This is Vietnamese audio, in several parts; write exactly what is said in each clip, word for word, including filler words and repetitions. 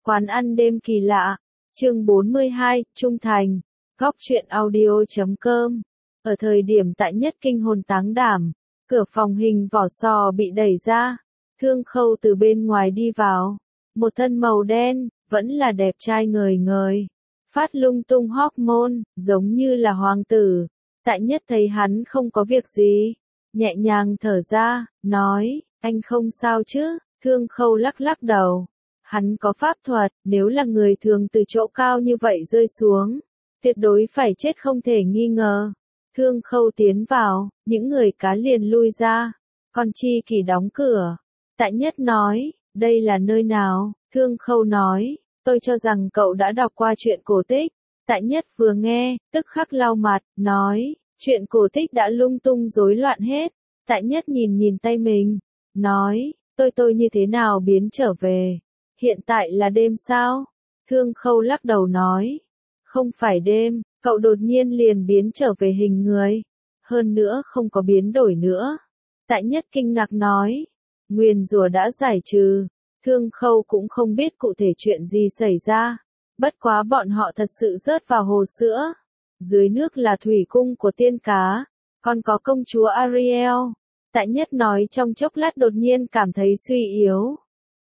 Quán ăn đêm kỳ lạ. Chương bốn mươi hai, Trung Thành. Góc truyện audio chấm com. Ở thời điểm Tại Nhất kinh hồn táng đảm, cửa phòng hình vỏ sò bị đẩy ra. Thương Khâu từ bên ngoài đi vào. Một thân màu đen, vẫn là đẹp trai ngời ngời. Phát lung tung hormone, giống như là hoàng tử. Tại Nhất thấy hắn không có việc gì. Nhẹ nhàng thở ra, nói, anh không sao chứ? Thương Khâu lắc lắc đầu. Hắn có pháp thuật, nếu là người thường từ chỗ cao như vậy rơi xuống, tuyệt đối phải chết không thể nghi ngờ. Thương Khâu tiến vào, những người cá liền lui ra. Còn Chi Kỳ đóng cửa. Tại Nhất nói, đây là nơi nào? Thương Khâu nói, tôi cho rằng cậu đã đọc qua truyện cổ tích. Tại Nhất vừa nghe, tức khắc lau mặt, nói, truyện cổ tích đã lung tung rối loạn hết. Tại Nhất nhìn nhìn tay mình, nói, tôi tôi như thế nào biến trở về? Hiện tại là đêm sao? Thương Khâu lắc đầu nói, không phải đêm, cậu đột nhiên liền biến trở về hình người. Hơn nữa không có biến đổi nữa. Tại Nhất kinh ngạc nói, nguyền rủa đã giải trừ. Thương Khâu cũng không biết cụ thể chuyện gì xảy ra. Bất quá bọn họ thật sự rớt vào hồ sữa. Dưới nước là thủy cung của tiên cá, còn có công chúa Ariel. Tại Nhất nói trong chốc lát đột nhiên cảm thấy suy yếu.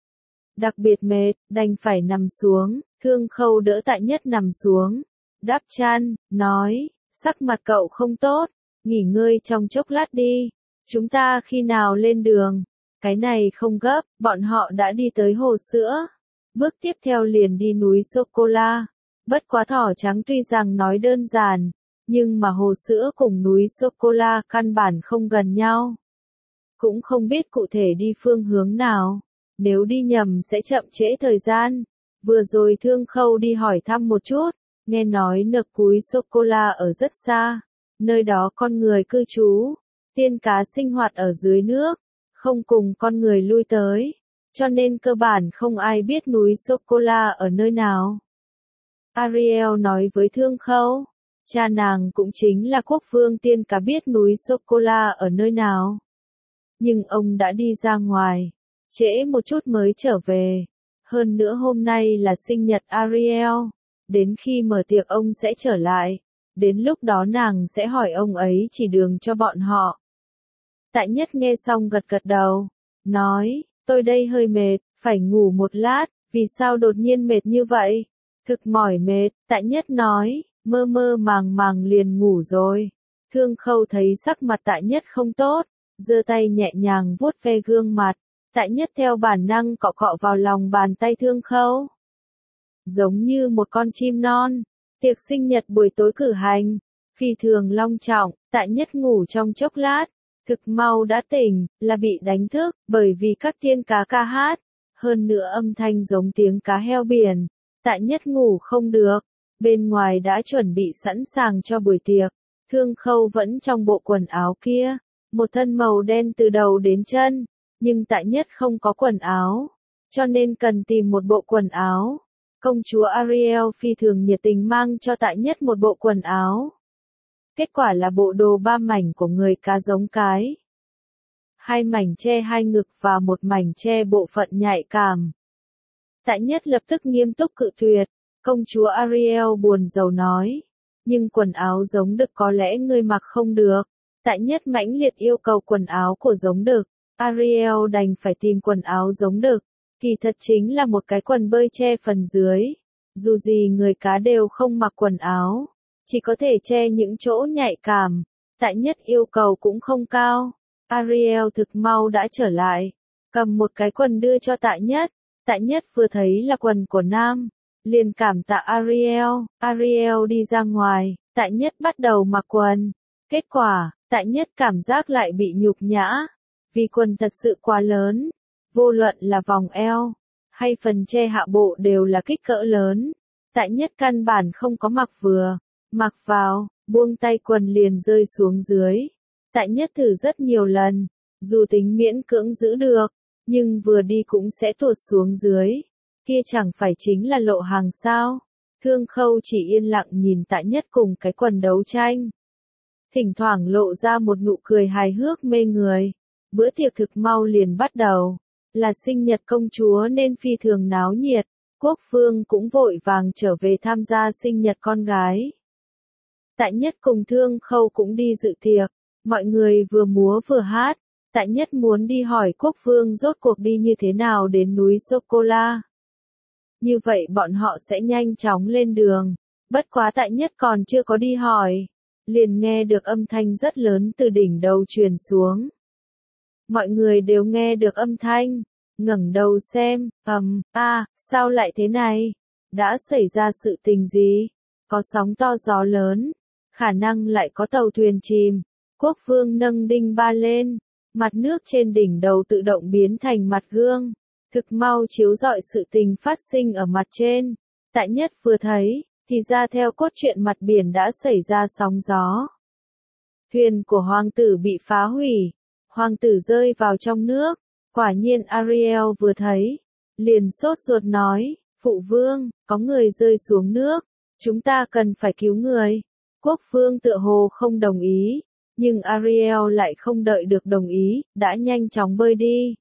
Đặc biệt mệt, đành phải nằm xuống. Thương Khâu đỡ Tại Nhất nằm xuống. Đắp chăn, nói, sắc mặt cậu không tốt, nghỉ ngơi trong chốc lát đi. Chúng ta khi nào lên đường? Cái này không gấp, bọn họ đã đi tới hồ sữa. Bước tiếp theo liền đi núi Sô-cô-la. Bất quá thỏ trắng tuy rằng nói đơn giản, nhưng mà hồ sữa cùng núi Sô-cô-la căn bản không gần nhau. Cũng không biết cụ thể đi phương hướng nào. Nếu đi nhầm sẽ chậm trễ thời gian. Vừa rồi Thương Khâu đi hỏi thăm một chút, nghe nói nực cúi Sô-cô-la ở rất xa. Nơi đó con người cư trú, tiên cá sinh hoạt ở dưới nước, không cùng con người lui tới. Cho nên cơ bản không ai biết núi Sô-cô-la ở nơi nào. Ariel nói với Thương Khâu, cha nàng cũng chính là quốc vương tiên cá biết núi Sô-cô-la ở nơi nào. Nhưng ông đã đi ra ngoài, trễ một chút mới trở về. Hơn nữa hôm nay là sinh nhật Ariel. Đến khi mở tiệc ông sẽ trở lại. Đến lúc đó nàng sẽ hỏi ông ấy chỉ đường cho bọn họ. Tại Nhất nghe xong gật gật đầu. Nói, tôi đây hơi mệt, phải ngủ một lát. Vì sao đột nhiên mệt như vậy? Thực mỏi mệt, Tại Nhất nói, mơ mơ màng màng liền ngủ rồi. Thương Khâu thấy sắc mặt Tại Nhất không tốt, giơ tay nhẹ nhàng vuốt ve gương mặt. Tại Nhất theo bản năng cọ cọ vào lòng bàn tay Thương Khâu. Giống như một con chim non. Tiệc sinh nhật buổi tối cử hành, phi thường long trọng. Tại Nhất ngủ trong chốc lát, thực mau đã tỉnh, là bị đánh thức, bởi vì các tiên cá ca hát. Hơn nữa âm thanh giống tiếng cá heo biển. Tại Nhất ngủ không được, bên ngoài đã chuẩn bị sẵn sàng cho buổi tiệc. Thương Khâu vẫn trong bộ quần áo kia, một thân màu đen từ đầu đến chân. Nhưng Tại Nhất không có quần áo, cho nên cần tìm một bộ quần áo. Công chúa Ariel phi thường nhiệt tình mang cho Tại Nhất một bộ quần áo. Kết quả là bộ đồ ba mảnh của người cá giống cái. Hai mảnh che hai ngực và một mảnh che bộ phận nhạy cảm. Tại Nhất lập tức nghiêm túc cự tuyệt. Công chúa Ariel buồn rầu nói. Nhưng quần áo giống đực có lẽ ngươi mặc không được. Tại Nhất mãnh liệt yêu cầu quần áo của giống đực. Ariel đành phải tìm quần áo giống đực. Kỳ thật chính là một cái quần bơi che phần dưới. Dù gì người cá đều không mặc quần áo, chỉ có thể che những chỗ nhạy cảm. Tại Nhất yêu cầu cũng không cao. Ariel thực mau đã trở lại, cầm một cái quần đưa cho Tại Nhất. Tại Nhất vừa thấy là quần của nam, liền cảm tạ Ariel. Ariel đi ra ngoài, Tại Nhất bắt đầu mặc quần. Kết quả, Tại Nhất cảm giác lại bị nhục nhã, vì quần thật sự quá lớn. Vô luận là vòng eo, hay phần che hạ bộ đều là kích cỡ lớn. Tại Nhất căn bản không có mặc vừa. Mặc vào, buông tay quần liền rơi xuống dưới. Tại Nhất thử rất nhiều lần, dù tính miễn cưỡng giữ được, nhưng vừa đi cũng sẽ tuột xuống dưới. Kia chẳng phải chính là lộ hàng sao? Thương Khâu chỉ yên lặng nhìn Tại Nhất cùng cái quần đấu tranh. Thỉnh thoảng lộ ra một nụ cười hài hước mê người. Bữa tiệc thực mau liền bắt đầu. Là sinh nhật công chúa nên phi thường náo nhiệt. Quốc vương cũng vội vàng trở về tham gia sinh nhật con gái. Tại Nhất cùng Thương Khâu cũng đi dự tiệc, mọi người vừa múa vừa hát. Tại Nhất muốn đi hỏi quốc vương rốt cuộc đi như thế nào đến núi Sô-cô-la. Như vậy bọn họ sẽ nhanh chóng lên đường. Bất quá Tại Nhất còn chưa có đi hỏi, liền nghe được âm thanh rất lớn từ đỉnh đầu truyền xuống. Mọi người đều nghe được âm thanh, ngẩng đầu xem, ầm, a, à, sao lại thế này? Đã xảy ra sự tình gì? Có sóng to gió lớn, khả năng lại có tàu thuyền chìm. Quốc vương nâng đinh ba lên, mặt nước trên đỉnh đầu tự động biến thành mặt gương, thực mau chiếu rọi sự tình phát sinh ở mặt trên. Tại Nhất vừa thấy, thì ra theo cốt truyện mặt biển đã xảy ra sóng gió. Thuyền của hoàng tử bị phá hủy, hoàng tử rơi vào trong nước. Quả nhiên Ariel vừa thấy, liền sốt ruột nói, phụ vương, có người rơi xuống nước, chúng ta cần phải cứu người. Quốc vương tựa hồ không đồng ý, nhưng Ariel lại không đợi được đồng ý, đã nhanh chóng bơi đi.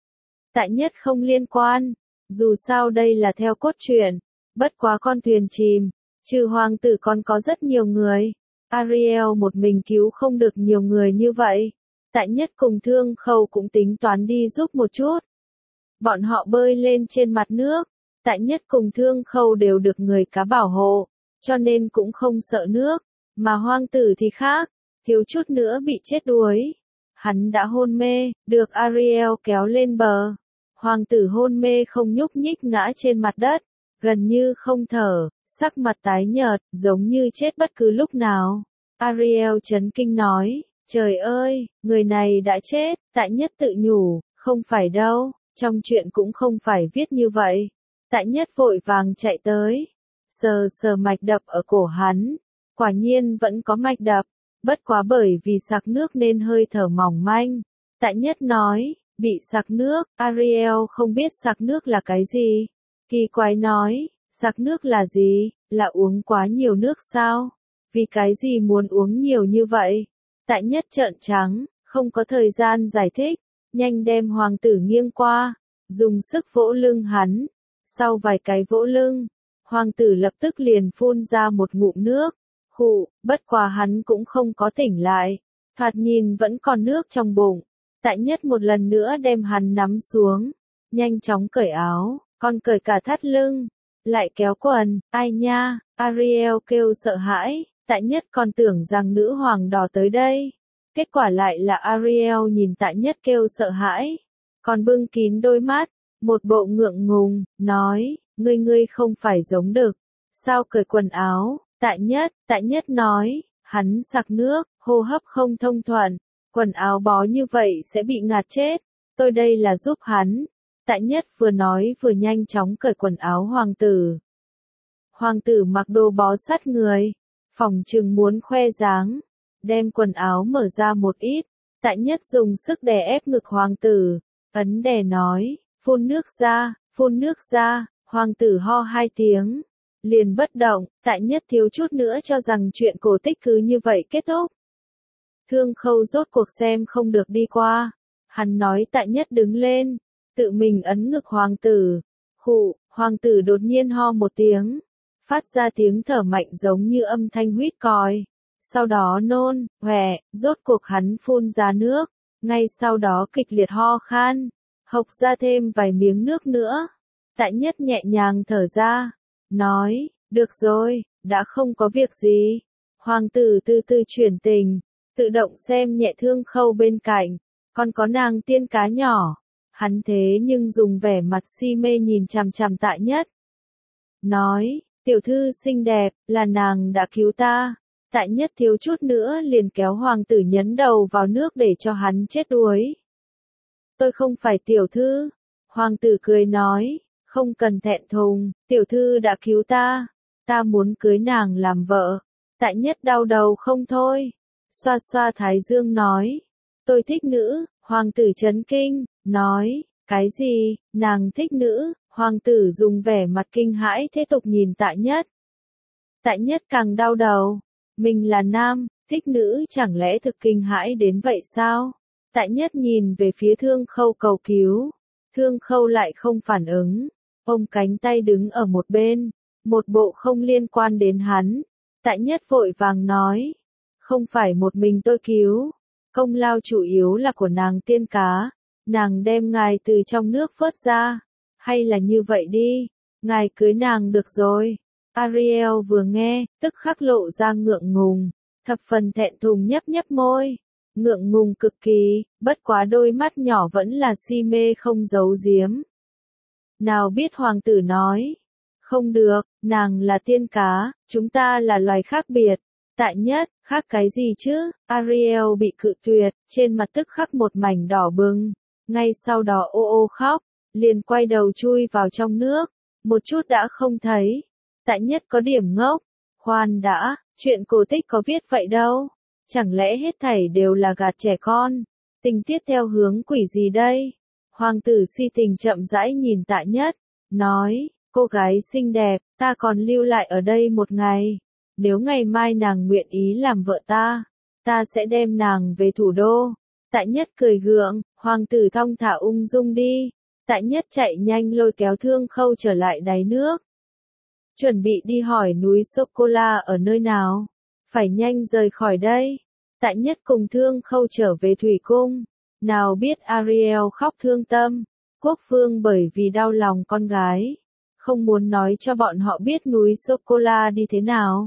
Tại Nhất không liên quan, dù sao đây là theo cốt truyện, bất quá con thuyền chìm, trừ hoàng tử còn có rất nhiều người. Ariel một mình cứu không được nhiều người như vậy. Tại Nhất cùng Thương Khâu cũng tính toán đi giúp một chút. Bọn họ bơi lên trên mặt nước, Tại Nhất cùng Thương Khâu đều được người cá bảo hộ, cho nên cũng không sợ nước, mà hoàng tử thì khác, thiếu chút nữa bị chết đuối. Hắn đã hôn mê, được Ariel kéo lên bờ. Hoàng tử hôn mê không nhúc nhích ngã trên mặt đất, gần như không thở, sắc mặt tái nhợt, giống như chết bất cứ lúc nào. Ariel chấn kinh nói, trời ơi, người này đã chết. Tại Nhất tự nhủ, không phải đâu, trong chuyện cũng không phải viết như vậy. Tại Nhất vội vàng chạy tới, sờ sờ mạch đập ở cổ hắn, quả nhiên vẫn có mạch đập, bất quá bởi vì sặc nước nên hơi thở mỏng manh. Tại Nhất nói, bị sặc nước. Ariel không biết sặc nước là cái gì. Kỳ quái nói, sặc nước là gì, là uống quá nhiều nước sao? Vì cái gì muốn uống nhiều như vậy? Tại Nhất trợn trắng, không có thời gian giải thích, nhanh đem hoàng tử nghiêng qua, dùng sức vỗ lưng hắn. Sau vài cái vỗ lưng, hoàng tử lập tức liền phun ra một ngụm nước. Khụ, bất quá hắn cũng không có tỉnh lại, thoạt nhìn vẫn còn nước trong bụng. Tại Nhất một lần nữa đem hắn nắm xuống, nhanh chóng cởi áo, còn cởi cả thắt lưng, lại kéo quần. Ai nha, Ariel kêu sợ hãi. Tại Nhất còn tưởng rằng nữ hoàng đỏ tới đây, kết quả lại là Ariel nhìn Tại Nhất kêu sợ hãi, còn bưng kín đôi mắt, một bộ ngượng ngùng, nói, ngươi ngươi không phải giống đực, sao cởi quần áo? Tại Nhất, Tại Nhất nói, hắn sặc nước, hô hấp không thông thuận, quần áo bó như vậy sẽ bị ngạt chết, tôi đây là giúp hắn. Tại Nhất vừa nói vừa nhanh chóng cởi quần áo hoàng tử. Hoàng tử mặc đồ bó sát người, phỏng chừng muốn khoe dáng, đem quần áo mở ra một ít. Tại Nhất dùng sức đè ép ngực hoàng tử, ấn đè nói, phun nước ra, phun nước ra. Hoàng tử ho hai tiếng, liền bất động. Tại Nhất thiếu chút nữa cho rằng chuyện cổ tích cứ như vậy kết thúc. Thương Khâu rốt cuộc xem không được đi qua, hắn nói Tại Nhất đứng lên, tự mình ấn ngực hoàng tử. Khụ, hoàng tử đột nhiên ho một tiếng, phát ra tiếng thở mạnh giống như âm thanh huýt còi. Sau đó nôn, hòe, rốt cuộc hắn phun ra nước, ngay sau đó kịch liệt ho khan, hộc ra thêm vài miếng nước nữa. Tại Nhất nhẹ nhàng thở ra, nói, được rồi, đã không có việc gì. Hoàng tử từ từ chuyển tình, tự động xem nhẹ Thương Khâu bên cạnh, còn có nàng tiên cá nhỏ. Hắn thế nhưng dùng vẻ mặt si mê nhìn chằm chằm Tại Nhất. Nói, tiểu thư xinh đẹp, là nàng đã cứu ta. Tại Nhất thiếu chút nữa liền kéo hoàng tử nhấn đầu vào nước để cho hắn chết đuối. Tôi không phải tiểu thư. Hoàng tử cười nói, không cần thẹn thùng, tiểu thư đã cứu ta. Ta muốn cưới nàng làm vợ. Tại Nhất đau đầu không thôi. Xoa xoa thái dương nói, tôi thích nữ. Hoàng tử chấn kinh, nói, cái gì, nàng thích nữ? Hoàng tử dùng vẻ mặt kinh hãi thế tục nhìn Tại Nhất. Tại Nhất càng đau đầu, mình là nam, thích nữ chẳng lẽ thực kinh hãi đến vậy sao? Tại Nhất nhìn về phía Thương Khâu cầu cứu, Thương Khâu lại không phản ứng, Ôm cánh tay đứng ở một bên, một bộ không liên quan đến hắn. Tại Nhất vội vàng nói, không phải một mình tôi cứu, công lao chủ yếu là của nàng tiên cá, nàng đem ngài từ trong nước vớt ra, hay là như vậy đi, ngài cưới nàng được rồi. Ariel vừa nghe, tức khắc lộ ra ngượng ngùng, thập phần thẹn thùng nhấp nhấp môi, ngượng ngùng cực kỳ, bất quá đôi mắt nhỏ vẫn là si mê không giấu giếm. Nào biết hoàng tử nói, không được, nàng là tiên cá, chúng ta là loài khác biệt. Tại Nhất, khác cái gì chứ? Ariel bị cự tuyệt, trên mặt tức khắc một mảnh đỏ bừng, ngay sau đó ô ô khóc, liền quay đầu chui vào trong nước, một chút đã không thấy. Tại Nhất có điểm ngốc, khoan đã, chuyện cổ tích có viết vậy đâu, chẳng lẽ hết thảy đều là gạt trẻ con, tình tiết theo hướng quỷ gì đây? Hoàng tử si tình chậm rãi nhìn Tại Nhất, nói, cô gái xinh đẹp, ta còn lưu lại ở đây một ngày. Nếu ngày mai nàng nguyện ý làm vợ ta, ta sẽ đem nàng về thủ đô. Tại Nhất cười gượng, hoàng tử thong thả ung dung đi. Tại Nhất chạy nhanh lôi kéo Thương Khâu trở lại đáy nước. Chuẩn bị đi hỏi núi Sô-cô-la ở nơi nào. Phải nhanh rời khỏi đây. Tại Nhất cùng Thương Khâu trở về thủy cung. Nào biết Ariel khóc thương tâm. Quốc vương bởi vì đau lòng con gái, không muốn nói cho bọn họ biết núi Sô-cô-la đi thế nào.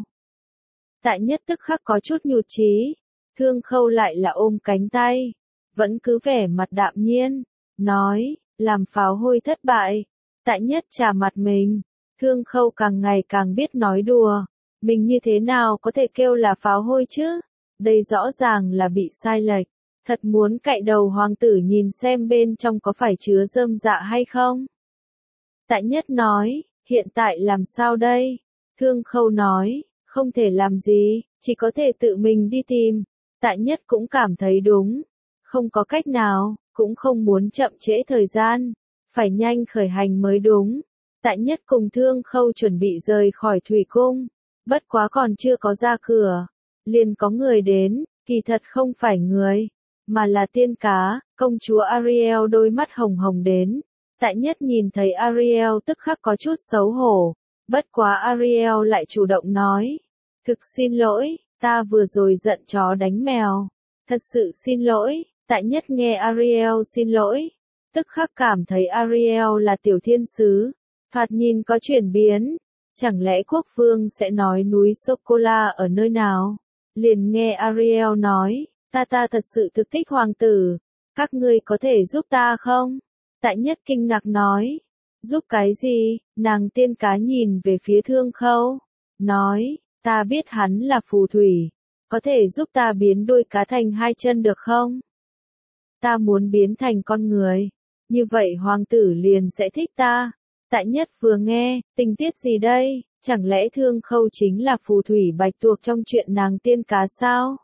Tại Nhất tức khắc có chút nhụt chí, Thương Khâu lại là ôm cánh tay, vẫn cứ vẻ mặt đạm nhiên, nói, làm pháo hôi thất bại. Tại Nhất trà mặt mình, Thương Khâu càng ngày càng biết nói đùa, mình như thế nào có thể kêu là pháo hôi chứ, đây rõ ràng là bị sai lệch, thật muốn cạy đầu hoàng tử nhìn xem bên trong có phải chứa rơm dạ hay không. Tại Nhất nói, hiện tại làm sao đây? Thương Khâu nói, không thể làm gì, chỉ có thể tự mình đi tìm. Tại Nhất cũng cảm thấy đúng, không có cách nào, cũng không muốn chậm trễ thời gian, phải nhanh khởi hành mới đúng. Tại Nhất cùng Thương Khâu chuẩn bị rời khỏi thủy cung, bất quá còn chưa có ra cửa, liền có người đến, kỳ thật không phải người, mà là tiên cá, công chúa Ariel đôi mắt hồng hồng đến. Tại Nhất nhìn thấy Ariel tức khắc có chút xấu hổ, bất quá Ariel lại chủ động nói, thực xin lỗi, ta vừa rồi giận chó đánh mèo, thật sự xin lỗi. Tại Nhất nghe Ariel xin lỗi, tức khắc cảm thấy Ariel là tiểu thiên sứ, thoạt nhìn có chuyển biến, chẳng lẽ quốc vương sẽ nói núi Sô-cô-la ở nơi nào? Liền nghe Ariel nói, ta ta thật sự thực thích hoàng tử, các ngươi có thể giúp ta không? Tại Nhất kinh ngạc nói, giúp cái gì? Nàng tiên cá nhìn về phía Thương Khâu, nói, ta biết hắn là phù thủy, có thể giúp ta biến đuôi cá thành hai chân được không? Ta muốn biến thành con người, như vậy hoàng tử liền sẽ thích ta. Tại Nhất vừa nghe, tình tiết gì đây? Chẳng lẽ Thương Khâu chính là phù thủy bạch tuộc trong chuyện nàng tiên cá sao?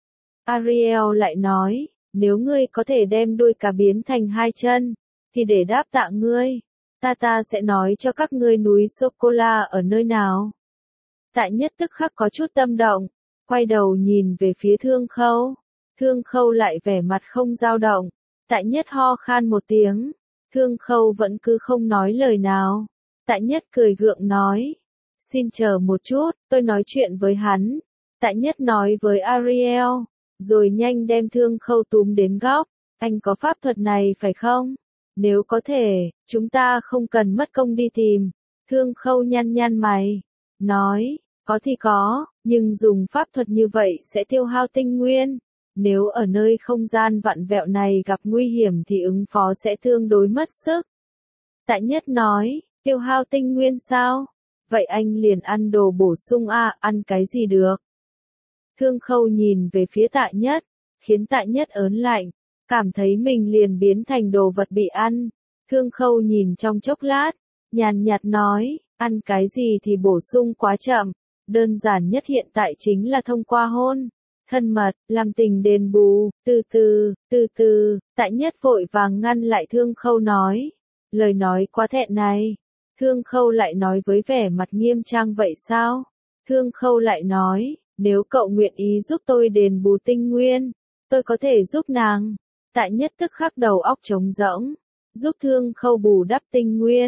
Ariel lại nói, nếu ngươi có thể đem đuôi cá biến thành hai chân, thì để đáp tạ ngươi, ta ta sẽ nói cho các ngươi núi Sô-cô-la ở nơi nào. Tại Nhất tức khắc có chút tâm động, quay đầu nhìn về phía Thương Khâu. Thương Khâu lại vẻ mặt không dao động. Tại Nhất ho khan một tiếng. Thương Khâu vẫn cứ không nói lời nào. Tại Nhất cười gượng nói, xin chờ một chút, tôi nói chuyện với hắn. Tại Nhất nói với Ariel, rồi nhanh đem Thương Khâu túm đến góc. Anh có pháp thuật này phải không? Nếu có thể, chúng ta không cần mất công đi tìm. Thương Khâu nhăn nhăn mày, nói, có thì có, nhưng dùng pháp thuật như vậy sẽ tiêu hao tinh nguyên. Nếu ở nơi không gian vặn vẹo này gặp nguy hiểm thì ứng phó sẽ tương đối mất sức. Tại Nhất nói, tiêu hao tinh nguyên sao? Vậy anh liền ăn đồ bổ sung à, ăn cái gì được? Thương Khâu nhìn về phía Tại Nhất, khiến Tại Nhất ớn lạnh, cảm thấy mình liền biến thành đồ vật bị ăn. Thương Khâu nhìn trong chốc lát, nhàn nhạt nói, ăn cái gì thì bổ sung quá chậm, đơn giản nhất hiện tại chính là thông qua hôn, thân mật, làm tình đền bù, từ từ, từ từ. Tại Nhất vội vàng ngăn lại Thương Khâu nói, lời nói quá thẹn này. Thương Khâu lại nói với vẻ mặt nghiêm trang, vậy sao? Thương Khâu lại nói, nếu cậu nguyện ý giúp tôi đền bù tinh nguyên, tôi có thể giúp nàng. Tại Nhất tức khắc đầu óc trống rỗng, giúp Thương Khâu bù đắp tinh nguyên,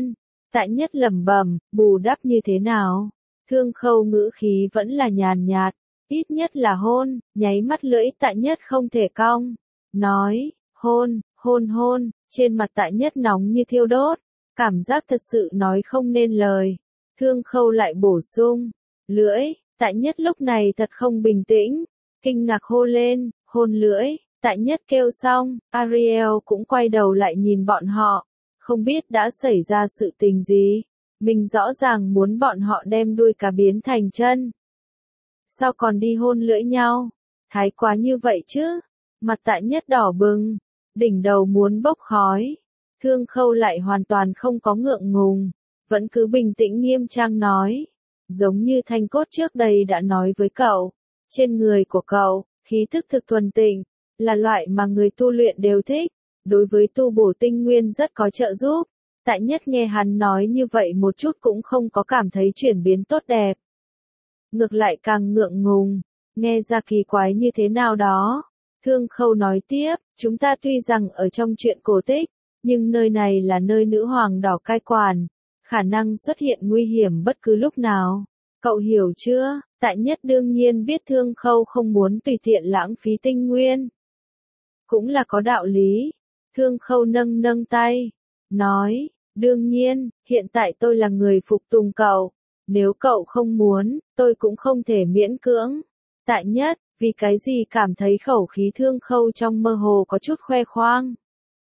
Tại Nhất lẩm bẩm, bù đắp như thế nào? Thương Khâu ngữ khí vẫn là nhàn nhạt, ít nhất là hôn, nháy mắt lưỡi Tại Nhất không thể cong. Nói, hôn, hôn hôn, trên mặt Tại Nhất nóng như thiêu đốt, cảm giác thật sự nói không nên lời. Thương Khâu lại bổ sung, lưỡi, Tại Nhất lúc này thật không bình tĩnh, kinh ngạc hô lên, hôn lưỡi, Tại Nhất kêu xong, Ariel cũng quay đầu lại nhìn bọn họ, không biết đã xảy ra sự tình gì, mình rõ ràng muốn bọn họ đem đuôi cá biến thành chân. Sao còn đi hôn lưỡi nhau? Thái quá như vậy chứ? Mặt Tại Nhất đỏ bừng, đỉnh đầu muốn bốc khói. Thương Khâu lại hoàn toàn không có ngượng ngùng, vẫn cứ bình tĩnh nghiêm trang nói. Giống như Thanh Cốt trước đây đã nói với cậu, trên người của cậu, khí thức thực thuần tịnh, là loại mà người tu luyện đều thích, đối với tu bổ tinh nguyên rất có trợ giúp. Tại Nhất nghe hắn nói như vậy một chút cũng không có cảm thấy chuyển biến tốt đẹp. Ngược lại càng ngượng ngùng, nghe ra kỳ quái như thế nào đó. Thương Khâu nói tiếp, chúng ta tuy rằng ở trong chuyện cổ tích, nhưng nơi này là nơi nữ hoàng đỏ cai quản, khả năng xuất hiện nguy hiểm bất cứ lúc nào. Cậu hiểu chưa? Tại Nhất đương nhiên biết Thương Khâu không muốn tùy tiện lãng phí tinh nguyên. Cũng là có đạo lý. Thương Khâu nâng nâng tay, nói, đương nhiên, hiện tại tôi là người phục tùng cậu. Nếu cậu không muốn, tôi cũng không thể miễn cưỡng. Tại Nhất, vì cái gì cảm thấy khẩu khí Thương Khâu trong mơ hồ có chút khoe khoang.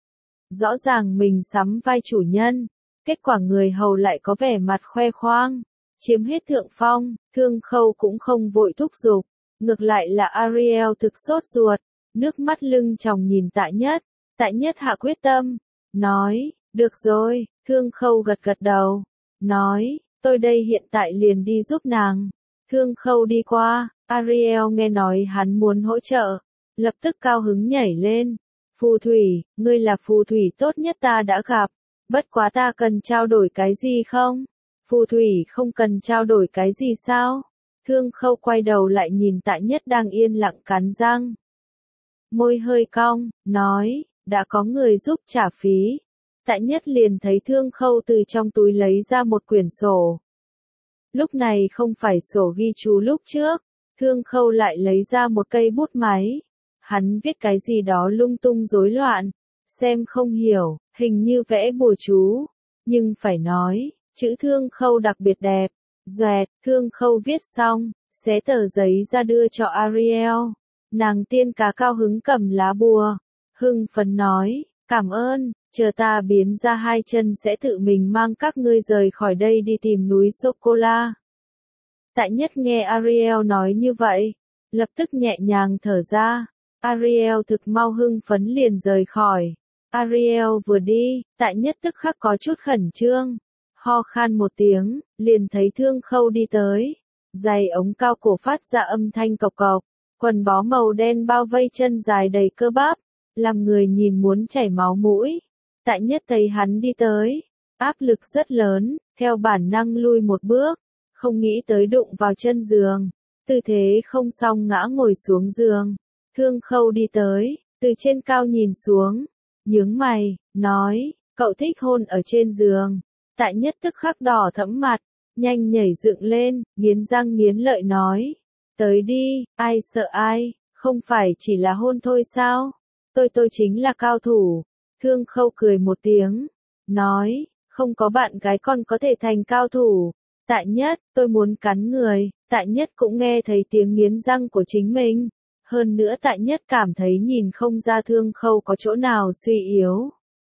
Rõ ràng mình sắm vai chủ nhân, kết quả người hầu lại có vẻ mặt khoe khoang, chiếm hết thượng phong. Thương Khâu cũng không vội thúc giục, ngược lại là Ariel thực sốt ruột, nước mắt lưng tròng nhìn Tại Nhất. Tại Nhất hạ quyết tâm, nói, được rồi. Thương Khâu gật gật đầu, nói, tôi đây hiện tại liền đi giúp nàng. Thương Khâu đi qua, Ariel nghe nói hắn muốn hỗ trợ, lập tức cao hứng nhảy lên. Phù thủy, ngươi là phù thủy tốt nhất ta đã gặp, bất quá ta cần trao đổi cái gì không? Phù thủy không cần trao đổi cái gì sao? Thương Khâu quay đầu lại nhìn Tại Nhất đang yên lặng cắn răng. Môi hơi cong, nói, đã có người giúp trả phí. Tại Nhất liền thấy Thương Khâu từ trong túi lấy ra một quyển sổ. Lúc này không phải sổ ghi chú lúc trước, Thương Khâu lại lấy ra một cây bút máy. Hắn viết cái gì đó lung tung rối loạn, xem không hiểu, hình như vẽ bùa chú. Nhưng phải nói, chữ Thương Khâu đặc biệt đẹp. Doẹt, Thương Khâu viết xong, xé tờ giấy ra đưa cho Ariel. Nàng tiên cá cao hứng cầm lá bùa, hưng phấn nói, cảm ơn, chờ ta biến ra hai chân sẽ tự mình mang các ngươi rời khỏi đây đi tìm núi sô-cô-la. Tại Nhất nghe Ariel nói như vậy, lập tức nhẹ nhàng thở ra. Ariel thực mau hưng phấn liền rời khỏi. Ariel vừa đi, Tại Nhất tức khắc có chút khẩn trương. Ho khan một tiếng, liền thấy Thương Khâu đi tới. Giày ống cao cổ phát ra âm thanh cộc cộc. Quần bó màu đen bao vây chân dài đầy cơ bắp, làm người nhìn muốn chảy máu mũi. Tại Nhất thấy hắn đi tới, áp lực rất lớn, theo bản năng lui một bước, không nghĩ tới đụng vào chân giường. Tư thế không xong ngã ngồi xuống giường. Thương Khâu đi tới, từ trên cao nhìn xuống, nhướng mày, nói, cậu thích hôn ở trên giường. Tại Nhất tức khắc đỏ thẫm mặt, nhanh nhảy dựng lên, nghiến răng nghiến lợi nói, tới đi, ai sợ ai, không phải chỉ là hôn thôi sao? Tôi tôi chính là cao thủ. Thương Khâu cười một tiếng, nói, không có bạn gái con có thể thành cao thủ. Tại Nhất, tôi muốn cắn người. Tại Nhất cũng nghe thấy tiếng nghiến răng của chính mình. Hơn nữa Tại Nhất cảm thấy nhìn không ra Thương Khâu có chỗ nào suy yếu.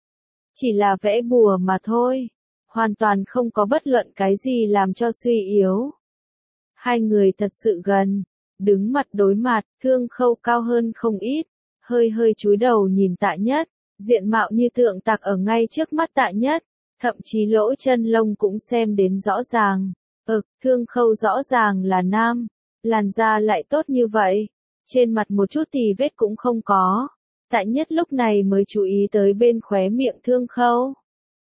Chỉ là vẽ bùa mà thôi. Hoàn toàn không có bất luận cái gì làm cho suy yếu. Hai người thật sự gần. Đứng mặt đối mặt, Thương Khâu cao hơn không ít. Hơi hơi cúi đầu nhìn Tại Nhất. Diện mạo như tượng tạc ở ngay trước mắt Tại Nhất. Thậm chí lỗ chân lông cũng xem đến rõ ràng. Ực, Thương Khâu rõ ràng là nam. Làn da lại tốt như vậy. Trên mặt một chút tì vết cũng không có. Tại Nhất lúc này mới chú ý tới bên khóe miệng Thương Khâu.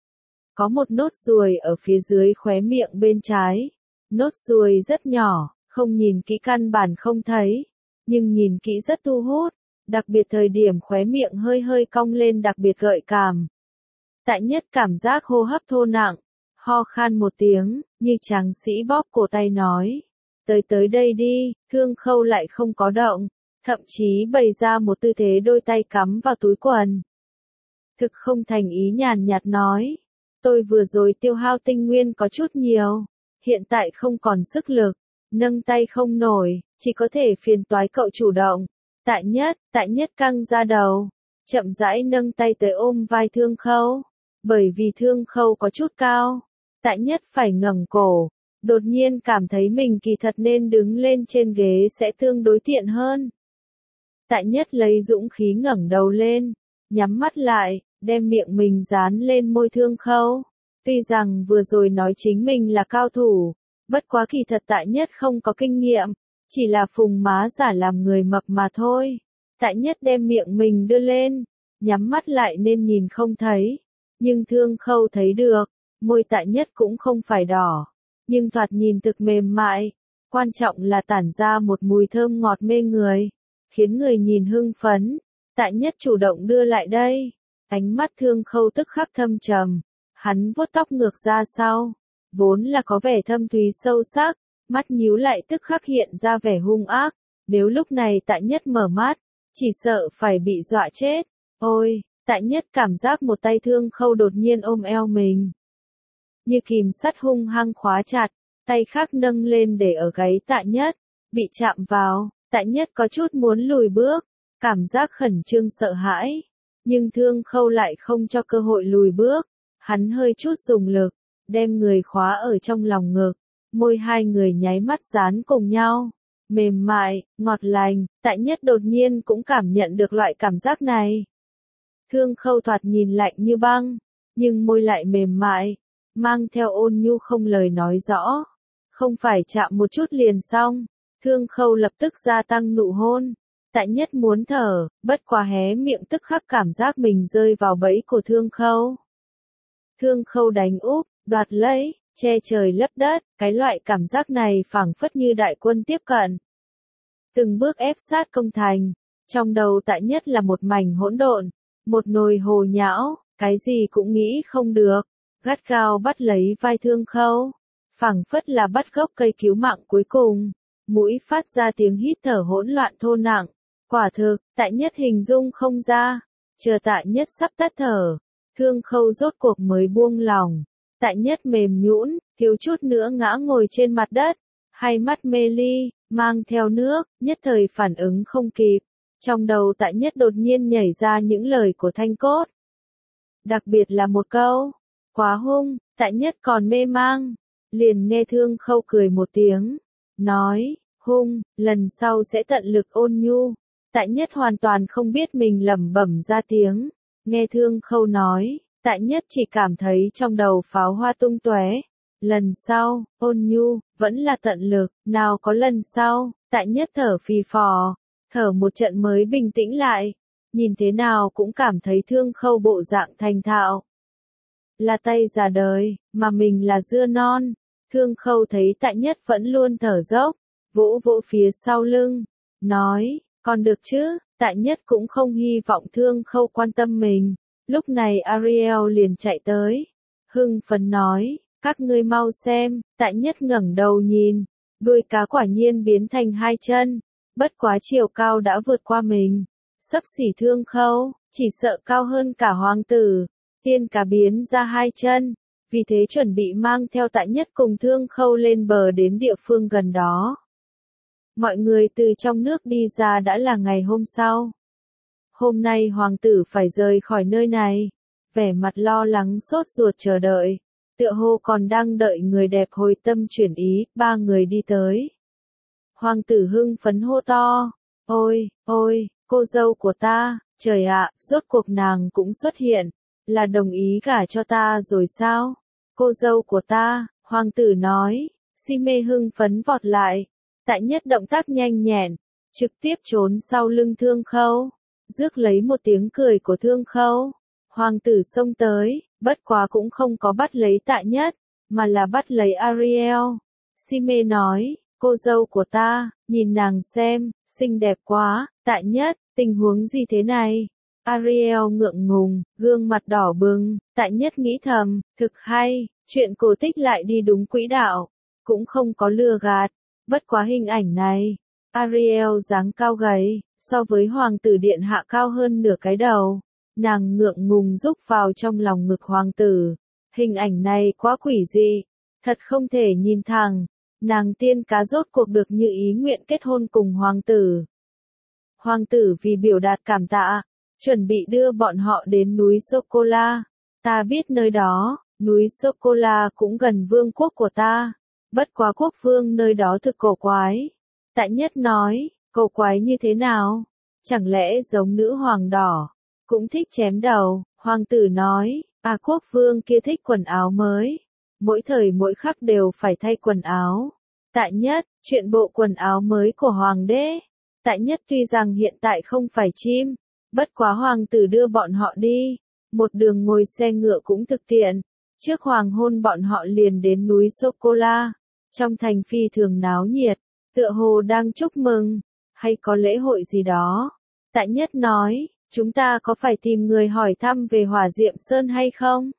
Có một nốt ruồi ở phía dưới khóe miệng bên trái. Nốt ruồi rất nhỏ, không nhìn kỹ căn bản không thấy. Nhưng nhìn kỹ rất thu hút. Đặc biệt thời điểm khóe miệng hơi hơi cong lên đặc biệt gợi cảm. Tại Nhất cảm giác hô hấp thô nặng. ho khan một tiếng, như tráng sĩ bóp cổ tay nói. Tới tới đây đi, Thương Khâu lại không có động, thậm chí bày ra một tư thế đôi tay cắm vào túi quần. Thực không thành ý nhàn nhạt nói, tôi vừa rồi tiêu hao tinh nguyên có chút nhiều, hiện tại không còn sức lực, nâng tay không nổi, chỉ có thể phiền toái cậu chủ động. Tại Nhất, Tại Nhất căng ra đầu, chậm rãi nâng tay tới ôm vai Thương Khâu, bởi vì Thương Khâu có chút cao, Tại Nhất phải ngẩng cổ, đột nhiên cảm thấy mình kỳ thật nên đứng lên trên ghế sẽ tương đối tiện hơn. Tại Nhất lấy dũng khí ngẩng đầu lên, nhắm mắt lại, đem miệng mình dán lên môi Thương Khâu. Tuy rằng vừa rồi nói chính mình là cao thủ, bất quá kỳ thật Tại Nhất không có kinh nghiệm, chỉ là phùng má giả làm người mập mà thôi. Tại Nhất đem miệng mình đưa lên, nhắm mắt lại nên nhìn không thấy, nhưng Thương Khâu thấy được, môi Tại Nhất cũng không phải đỏ, nhưng thoạt nhìn thực mềm mại, quan trọng là tản ra một mùi thơm ngọt mê người, khiến người nhìn hưng phấn. Tại Nhất chủ động đưa lại đây, ánh mắt Thương Khâu tức khắc thâm trầm, hắn vuốt tóc ngược ra sau, vốn là có vẻ thâm thúy sâu sắc, mắt nhíu lại tức khắc hiện ra vẻ hung ác, nếu lúc này Tại Nhất mở mắt, chỉ sợ phải bị dọa chết. Ôi, Tại Nhất cảm giác một tay Thương Khâu đột nhiên ôm eo mình, như kìm sắt hung hăng khóa chặt, tay khác nâng lên để ở gáy Tại Nhất, bị chạm vào, Tại Nhất có chút muốn lùi bước, cảm giác khẩn trương sợ hãi, nhưng Thương Khâu lại không cho cơ hội lùi bước, hắn hơi chút dùng lực, đem người khóa ở trong lòng ngực, môi hai người nháy mắt dán cùng nhau, mềm mại, ngọt lành. Tại Nhất đột nhiên cũng cảm nhận được loại cảm giác này. Thương Khâu thoạt nhìn lạnh như băng, nhưng môi lại mềm mại, mang theo ôn nhu không lời nói rõ, không phải chạm một chút liền xong. Thương Khâu lập tức gia tăng nụ hôn, Tại Nhất muốn thở, bất quá hé miệng tức khắc cảm giác mình rơi vào bẫy của Thương Khâu. Thương Khâu đánh úp, đoạt lấy, che trời lấp đất, cái loại cảm giác này phảng phất như đại quân tiếp cận. Từng bước ép sát công thành, trong đầu Tại Nhất là một mảnh hỗn độn, một nồi hồ nhão, cái gì cũng nghĩ không được, gắt gao bắt lấy vai Thương Khâu, phảng phất là bắt gốc cây cứu mạng cuối cùng, mũi phát ra tiếng hít thở hỗn loạn thô nặng, quả thực, Tại Nhất hình dung không ra, chờ Tại Nhất sắp tắt thở, Thương Khâu rốt cuộc mới buông lòng, Tại Nhất mềm nhũn, thiếu chút nữa ngã ngồi trên mặt đất, hai mắt mê ly, mang theo nước, nhất thời phản ứng không kịp, trong đầu Tại Nhất đột nhiên nhảy ra những lời của Thanh Cốt. Đặc biệt là một câu, quá hung. Tại Nhất còn mê mang, liền nghe Thương Khâu cười một tiếng, nói, hung, lần sau sẽ tận lực ôn nhu. Tại Nhất hoàn toàn không biết mình lẩm bẩm ra tiếng, nghe Thương Khâu nói, Tại Nhất chỉ cảm thấy trong đầu pháo hoa tung tóe. Lần sau, ôn nhu, vẫn là tận lực, nào có lần sau. Tại Nhất thở phì phò, thở một trận mới bình tĩnh lại, nhìn thế nào cũng cảm thấy Thương Khâu bộ dạng thành thạo. Là tay già đời, mà mình là dưa non. Thương Khâu thấy Tại Nhất vẫn luôn thở dốc, vỗ vỗ phía sau lưng, nói, còn được chứ. Tại Nhất cũng không hy vọng Thương Khâu quan tâm mình. Lúc này Ariel liền chạy tới, hưng phấn nói, các ngươi mau xem. Tại Nhất ngẩng đầu nhìn, đuôi cá quả nhiên biến thành hai chân, bất quá chiều cao đã vượt qua mình, xấp xỉ Thương Khâu, chỉ sợ cao hơn cả hoàng tử. Tiên cá biến ra hai chân, vì thế chuẩn bị mang theo Tại Nhất cùng Thương Khâu lên bờ đến địa phương gần đó. Mọi người từ trong nước đi ra đã là ngày hôm sau. Hôm nay hoàng tử phải rời khỏi nơi này, vẻ mặt lo lắng sốt ruột chờ đợi, tựa hồ còn đang đợi người đẹp hồi tâm chuyển ý. Ba người đi tới. Hoàng tử hưng phấn hô to, ôi, ôi, cô dâu của ta, trời ạ, rốt cuộc nàng cũng xuất hiện, là đồng ý gả cho ta rồi sao? Cô dâu của ta, hoàng tử nói. Si mê hưng phấn vọt lại, Tại Nhất động tác nhanh nhẹn, trực tiếp trốn sau lưng Thương Khâu, rước lấy một tiếng cười của Thương Khâu. Hoàng tử xông tới, bất quá cũng không có bắt lấy Tại Nhất, mà là bắt lấy Ariel. Si mê nói, cô dâu của ta, nhìn nàng xem, xinh đẹp quá. Tại Nhất, tình huống gì thế này? Ariel ngượng ngùng, gương mặt đỏ bừng, Tại Nhất nghĩ thầm, thực hay, chuyện cổ tích lại đi đúng quỹ đạo, cũng không có lừa gạt. Bất quá hình ảnh này, Ariel dáng cao gầy, so với hoàng tử điện hạ cao hơn nửa cái đầu. Nàng ngượng ngùng rúc vào trong lòng ngực hoàng tử. Hình ảnh này quá quỷ dị, thật không thể nhìn thẳng. Nàng tiên cá rốt cuộc được như ý nguyện kết hôn cùng hoàng tử. Hoàng tử vì biểu đạt cảm tạ, chuẩn bị đưa bọn họ đến núi Sô-cô-la. Ta biết nơi đó, núi Sô-cô-la cũng gần vương quốc của ta. Bất quá quốc vương nơi đó thực cổ quái. Tại Nhất nói, cổ quái như thế nào? Chẳng lẽ giống nữ hoàng đỏ, cũng thích chém đầu? Hoàng tử nói, à quốc vương kia thích quần áo mới. Mỗi thời mỗi khắc đều phải thay quần áo. Tại Nhất, chuyện bộ quần áo mới của hoàng đế. Tại Nhất tuy rằng hiện tại không phải chim, bất quá hoàng tử đưa bọn họ đi. Một đường ngồi xe ngựa cũng thực tiện. Trước hoàng hôn bọn họ liền đến núi Sô-cô-la. Trong thành phi thường náo nhiệt, tựa hồ đang chúc mừng, hay có lễ hội gì đó. Tại Nhất nói, chúng ta có phải tìm người hỏi thăm về Hỏa Diệm Sơn hay không?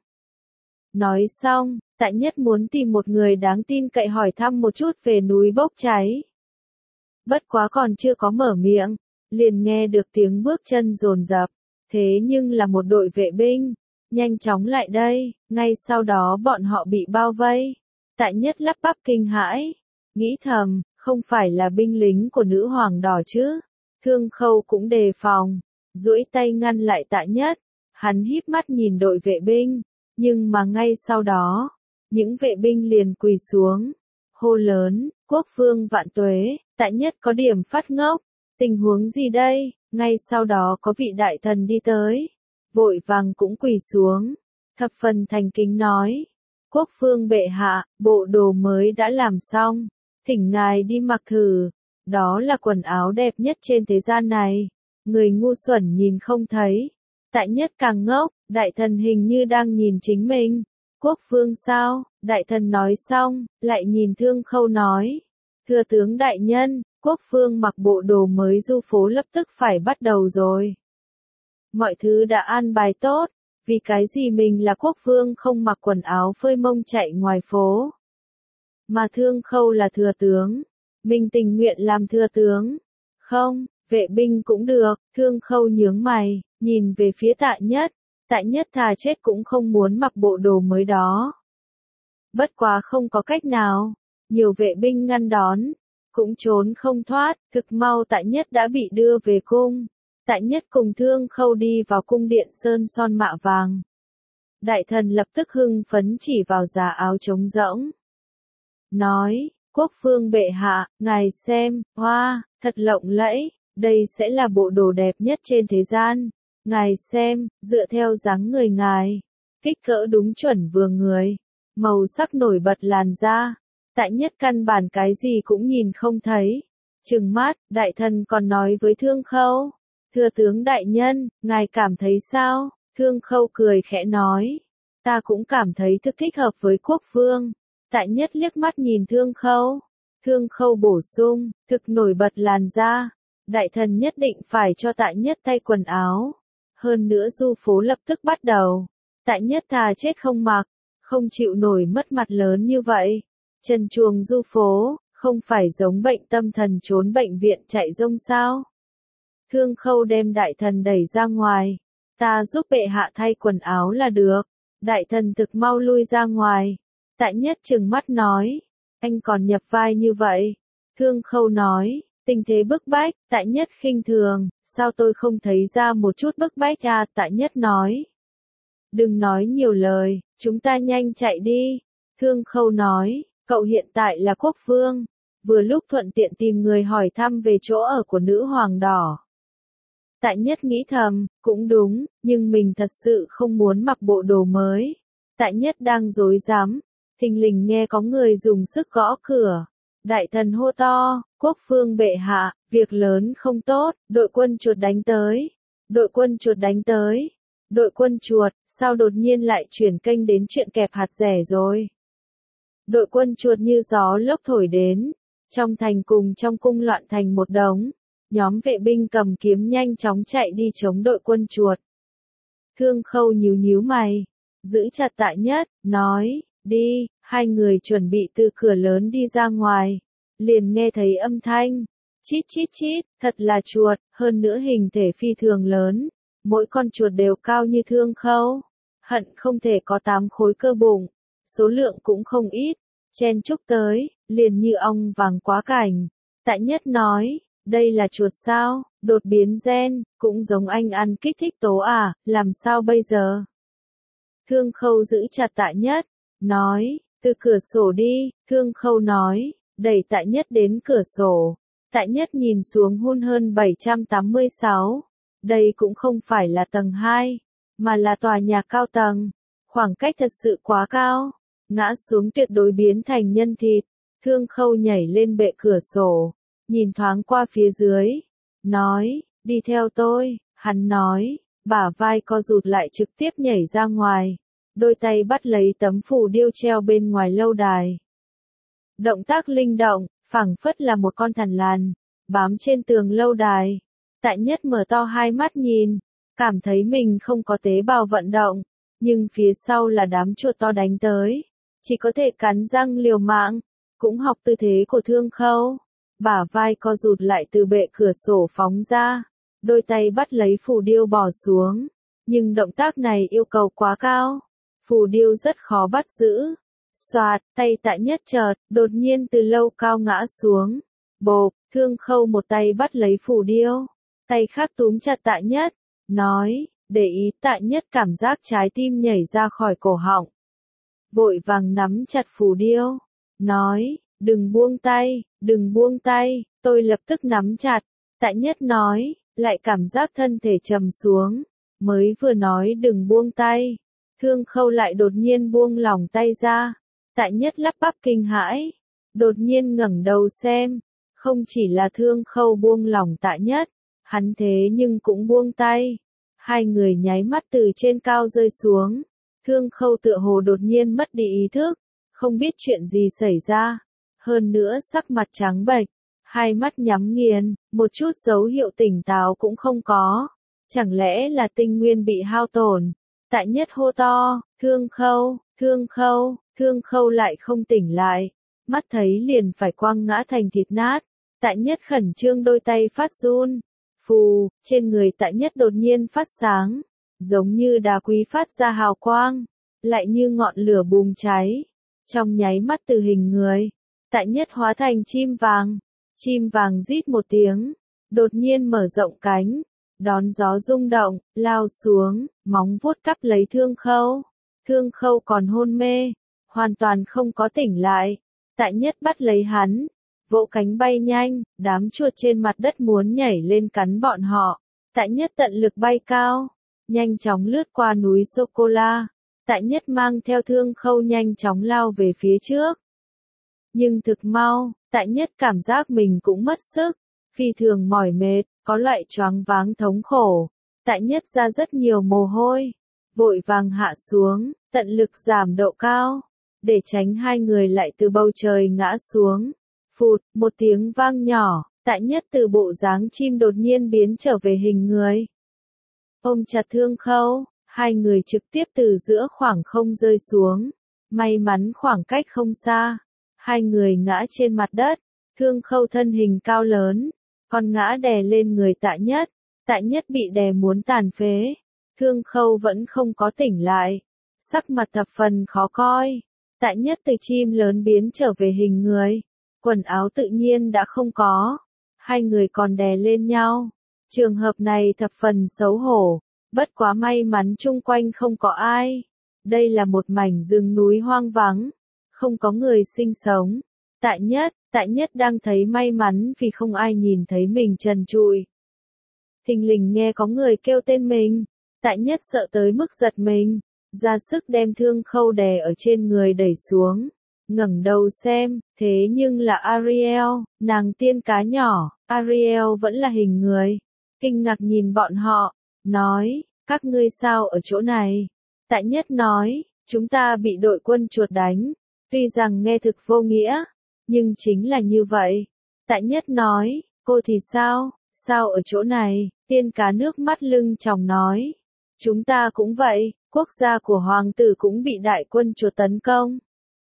Nói xong, Tại Nhất muốn tìm một người đáng tin cậy hỏi thăm một chút về núi bốc cháy. Bất quá còn chưa có mở miệng, liền nghe được tiếng bước chân dồn dập, thế nhưng là một đội vệ binh, nhanh chóng lại đây, ngay sau đó bọn họ bị bao vây. Tại Nhất lắp bắp kinh hãi, nghĩ thầm, không phải là binh lính của nữ hoàng đỏ chứ. Thương Khâu cũng đề phòng, duỗi tay ngăn lại Tại Nhất. Hắn híp mắt nhìn đội vệ binh, nhưng mà ngay sau đó, những vệ binh liền quỳ xuống, hô lớn, quốc vương vạn tuế. Tại Nhất có điểm phát ngốc, tình huống gì đây? Ngay sau đó có vị đại thần đi tới, vội vàng cũng quỳ xuống, thập phần thành kính nói, quốc vương bệ hạ, bộ đồ mới đã làm xong, thỉnh ngài đi mặc thử, đó là quần áo đẹp nhất trên thế gian này. Người ngu xuẩn nhìn không thấy. Tại Nhất càng ngốc, đại thần hình như đang nhìn chính mình. Quốc vương sao? Đại thần nói xong, lại nhìn Thương Khâu nói. Thưa tướng đại nhân, quốc vương mặc bộ đồ mới du phố lập tức phải bắt đầu rồi. Mọi thứ đã an bài tốt, vì cái gì mình là quốc vương không mặc quần áo phơi mông chạy ngoài phố. Mà Thương Khâu là thừa tướng, mình tình nguyện làm thừa tướng. Không, vệ binh cũng được. Thương Khâu nhướng mày, nhìn về phía Tại Nhất. Tại Nhất thà chết cũng không muốn mặc bộ đồ mới đó. Bất quá không có cách nào, nhiều vệ binh ngăn đón, cũng trốn không thoát. Thực mau Tại Nhất đã bị đưa về cung. Tại Nhất cùng Thương Khâu đi vào cung điện sơn son mạ vàng. Đại thần lập tức hưng phấn chỉ vào giá áo trống rỗng, nói, quốc vương bệ hạ, ngài xem, hoa, thật lộng lẫy, đây sẽ là bộ đồ đẹp nhất trên thế gian. Ngài xem, dựa theo dáng người ngài, kích cỡ đúng chuẩn vừa người, màu sắc nổi bật làn da. Tại Nhất căn bản cái gì cũng nhìn không thấy. Trừng mắt, đại thần còn nói với Thương Khâu, thưa tướng đại nhân, ngài cảm thấy sao? Thương Khâu cười khẽ nói, ta cũng cảm thấy thực thích hợp với quốc vương. Tại Nhất liếc mắt nhìn Thương Khâu. Thương Khâu bổ sung, thực nổi bật làn da. Đại thần nhất định phải cho Tại Nhất thay quần áo. Hơn nữa du phố lập tức bắt đầu. Tại Nhất thà chết không mặc, không chịu nổi mất mặt lớn như vậy. Trần truồng du phố, không phải giống bệnh tâm thần trốn bệnh viện chạy rông sao? Thương Khâu đem đại thần đẩy ra ngoài. Ta giúp bệ hạ thay quần áo là được. Đại thần thực mau lui ra ngoài. Tại Nhất trừng mắt nói, anh còn nhập vai như vậy. Thương Khâu nói, tình thế bức bách. Tại Nhất khinh thường, sao tôi không thấy ra một chút bức bách à? Tại Nhất nói, đừng nói nhiều lời, chúng ta nhanh chạy đi. Thương Khâu nói, cậu hiện tại là quốc vương, vừa lúc thuận tiện tìm người hỏi thăm về chỗ ở của nữ hoàng đỏ. Tại Nhất nghĩ thầm, cũng đúng, nhưng mình thật sự không muốn mặc bộ đồ mới. Tại Nhất đang rối rắm, thình lình nghe có người dùng sức gõ cửa. Đại thần hô to, quốc vương bệ hạ, việc lớn không tốt, đội quân chuột đánh tới. Đội quân chuột đánh tới. Đội quân chuột, sao đột nhiên lại chuyển kênh đến chuyện kẹp hạt rẻ rồi? Đội quân chuột như gió lốc thổi đến, trong thành cùng trong cung loạn thành một đống. Nhóm vệ binh cầm kiếm nhanh chóng chạy đi chống đội quân chuột. Thương Khâu nhíu nhíu mày, giữ chặt Tạ Nhất, nói, đi, hai người chuẩn bị từ cửa lớn đi ra ngoài. Liền nghe thấy âm thanh, chít chít chít, thật là chuột, hơn nữa hình thể phi thường lớn. Mỗi con chuột đều cao như Thương Khâu. Hận không thể có tám khối cơ bụng. Số lượng cũng không ít. Chen chúc tới, liền như ong vàng quá cảnh. Tạ Nhất nói, đây là chuột sao, đột biến gen, cũng giống anh ăn kích thích tố à, làm sao bây giờ? Thương Khâu giữ chặt Tạ Nhất, nói, từ cửa sổ đi, Thương Khâu nói, đẩy Tạ Nhất đến cửa sổ. Tạ Nhất nhìn xuống hun hơn bảy trăm tám mươi sáu. Đây cũng không phải là tầng hai, mà là tòa nhà cao tầng. Khoảng cách thật sự quá cao. Ngã xuống tuyệt đối biến thành nhân thịt. Thương Khâu nhảy lên bệ cửa sổ, nhìn thoáng qua phía dưới, nói, đi theo tôi, hắn nói, bả vai co rụt lại trực tiếp nhảy ra ngoài, đôi tay bắt lấy tấm phù điêu treo bên ngoài lâu đài. Động tác linh động, phảng phất là một con thằn lằn, bám trên tường lâu đài. Tạ Nhất mở to hai mắt nhìn, cảm thấy mình không có tế bào vận động, nhưng phía sau là đám chuột to đánh tới, chỉ có thể cắn răng liều mạng, cũng học tư thế của Thương Khâu. Bả vai co rụt lại từ bệ cửa sổ phóng ra, đôi tay bắt lấy phù điêu bỏ xuống, nhưng động tác này yêu cầu quá cao, phù điêu rất khó bắt giữ. Xoạt, tay Tạ Nhất chợt, đột nhiên từ lâu cao ngã xuống. Bộp, Thương Khâu một tay bắt lấy phù điêu, tay khác túm chặt Tạ Nhất, nói, để ý. Tạ Nhất cảm giác trái tim nhảy ra khỏi cổ họng. Vội vàng nắm chặt phù điêu, nói, đừng buông tay, đừng buông tay, tôi lập tức nắm chặt. Tạ Nhất nói, lại cảm giác thân thể trầm xuống, mới vừa nói đừng buông tay. Thương Khâu lại đột nhiên buông lỏng tay ra. Tạ Nhất lắp bắp kinh hãi, đột nhiên ngẩng đầu xem, không chỉ là Thương Khâu buông lỏng Tạ Nhất, hắn thế nhưng cũng buông tay. Hai người nháy mắt từ trên cao rơi xuống. Thương Khâu tựa hồ đột nhiên mất đi ý thức, không biết chuyện gì xảy ra. Hơn nữa sắc mặt trắng bệch, hai mắt nhắm nghiền, một chút dấu hiệu tỉnh táo cũng không có. Chẳng lẽ là tinh nguyên bị hao tổn? Tạ Nhất hô to, Thương Khâu, Thương Khâu, Thương Khâu lại không tỉnh lại, mắt thấy liền phải quăng ngã thành thịt nát. Tạ Nhất khẩn trương đôi tay phát run, phù, trên người Tạ Nhất đột nhiên phát sáng, giống như đá quý phát ra hào quang, lại như ngọn lửa bùng cháy. Trong nháy mắt từ hình người, Tạ Nhất hóa thành chim vàng. Chim vàng rít một tiếng, đột nhiên mở rộng cánh, đón gió rung động, lao xuống, móng vuốt cắp lấy Thương Khâu. Thương Khâu còn hôn mê, hoàn toàn không có tỉnh lại. Tạ Nhất bắt lấy hắn, vỗ cánh bay nhanh, đám chuột trên mặt đất muốn nhảy lên cắn bọn họ. Tạ Nhất tận lực bay cao, nhanh chóng lướt qua núi sô-cô-la. Tạ Nhất mang theo Thương Khâu nhanh chóng lao về phía trước. Nhưng thực mau, Tạ Nhất cảm giác mình cũng mất sức, phi thường mỏi mệt, có loại choáng váng thống khổ. Tạ Nhất ra rất nhiều mồ hôi, vội vàng hạ xuống, tận lực giảm độ cao, để tránh hai người lại từ bầu trời ngã xuống. Phụt, một tiếng vang nhỏ, Tạ Nhất từ bộ dáng chim đột nhiên biến trở về hình người. Ôm chặt Thương Khâu, hai người trực tiếp từ giữa khoảng không rơi xuống. May mắn khoảng cách không xa, hai người ngã trên mặt đất. Thương Khâu thân hình cao lớn, còn ngã đè lên người Tạ Nhất. Tạ Nhất bị đè muốn tàn phế. Thương Khâu vẫn không có tỉnh lại, sắc mặt thập phần khó coi. Tạ Nhất từ chim lớn biến trở về hình người, quần áo tự nhiên đã không có, hai người còn đè lên nhau. Trường hợp này thập phần xấu hổ, bất quá may mắn chung quanh không có ai. Đây là một mảnh rừng núi hoang vắng, không có người sinh sống. Tạ Nhất, Tạ Nhất đang thấy may mắn vì không ai nhìn thấy mình trần trụi. Thình lình nghe có người kêu tên mình, Tạ Nhất sợ tới mức giật mình, ra sức đem Thương Khâu đè ở trên người đẩy xuống. Ngẩng đầu xem, thế nhưng là Ariel, nàng tiên cá nhỏ. Ariel vẫn là hình người, kinh ngạc nhìn bọn họ, nói, các ngươi sao ở chỗ này? Tạ Nhất nói, chúng ta bị đội quân chuột đánh, tuy rằng nghe thực vô nghĩa, nhưng chính là như vậy. Tạ Nhất nói, cô thì sao, Sao ở chỗ này, tiên cá nước mắt lưng tròng nói. Chúng ta cũng vậy, quốc gia của hoàng tử cũng bị đại quân chuột tấn công.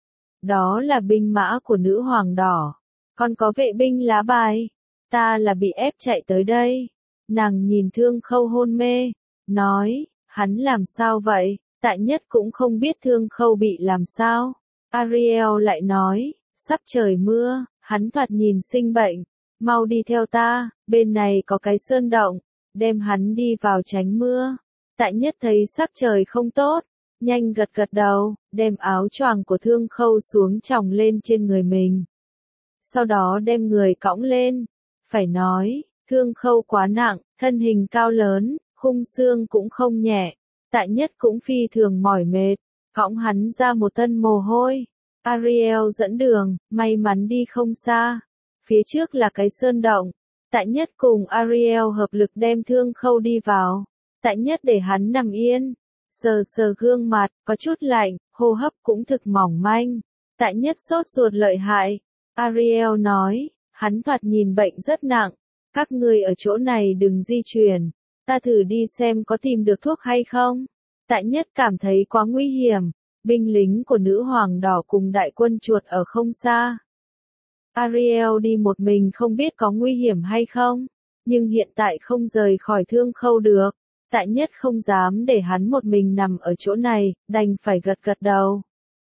Đó là binh mã của nữ hoàng đỏ. Còn có vệ binh lá bài. Ta là bị ép chạy tới đây. Nàng nhìn Thương Khâu hôn mê. Nói, hắn làm sao vậy? Tại nhất cũng không biết Thương Khâu bị làm sao. Ariel lại nói, sắp trời mưa, hắn thoạt nhìn sinh bệnh. Mau đi theo ta, bên này có cái sơn động. Đem hắn đi vào tránh mưa. Tại nhất thấy sắc trời không tốt. Nhanh gật gật đầu, đem áo choàng của Thương Khâu xuống chồng lên trên người mình. Sau đó đem người cõng lên. Phải nói, Thương Khâu quá nặng, thân hình cao lớn, khung xương cũng không nhẹ. Tại nhất cũng phi thường mỏi mệt, cõng hắn ra một thân mồ hôi. Ariel dẫn đường, may mắn đi không xa. Phía trước là cái sơn động. Tại nhất cùng Ariel hợp lực đem Thương Khâu đi vào. Tại nhất để hắn nằm yên. Sờ sờ gương mặt, có chút lạnh, hô hấp cũng thực mỏng manh. Tại nhất sốt ruột lợi hại. Ariel nói, hắn thoạt nhìn bệnh rất nặng. Các ngươi ở chỗ này đừng di chuyển. Ta thử đi xem có tìm được thuốc hay không. Tại nhất cảm thấy quá nguy hiểm. Binh lính của nữ hoàng đỏ cùng đại quân chuột ở không xa. Ariel đi một mình không biết có nguy hiểm hay không. Nhưng hiện tại không rời khỏi Thương Khâu được. Tại nhất không dám để hắn một mình nằm ở chỗ này, đành phải gật gật đầu.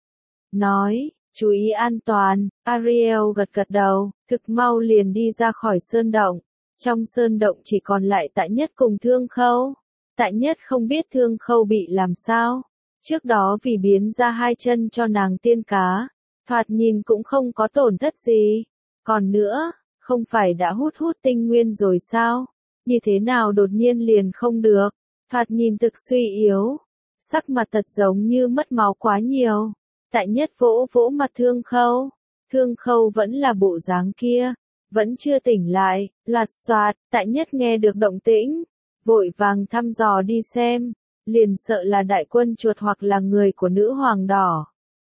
Nói, chú ý an toàn, Ariel gật gật đầu, thực mau liền đi ra khỏi sơn động. Trong sơn động chỉ còn lại Tại nhất cùng Thương Khâu. Tại nhất không biết Thương Khâu bị làm sao. Trước đó vì biến ra hai chân cho nàng tiên cá, thoạt nhìn cũng không có tổn thất gì. Còn nữa, không phải đã hút hút tinh nguyên rồi sao? Như thế nào đột nhiên liền không được, thoạt nhìn thực suy yếu, sắc mặt thật giống như mất máu quá nhiều. Tại nhất vỗ vỗ mặt Thương Khâu, Thương Khâu vẫn là bộ dáng kia, vẫn chưa tỉnh lại, lạt xoạt, Tại nhất nghe được động tĩnh, vội vàng thăm dò đi xem, liền sợ là đại quân chuột hoặc là người của nữ hoàng đỏ.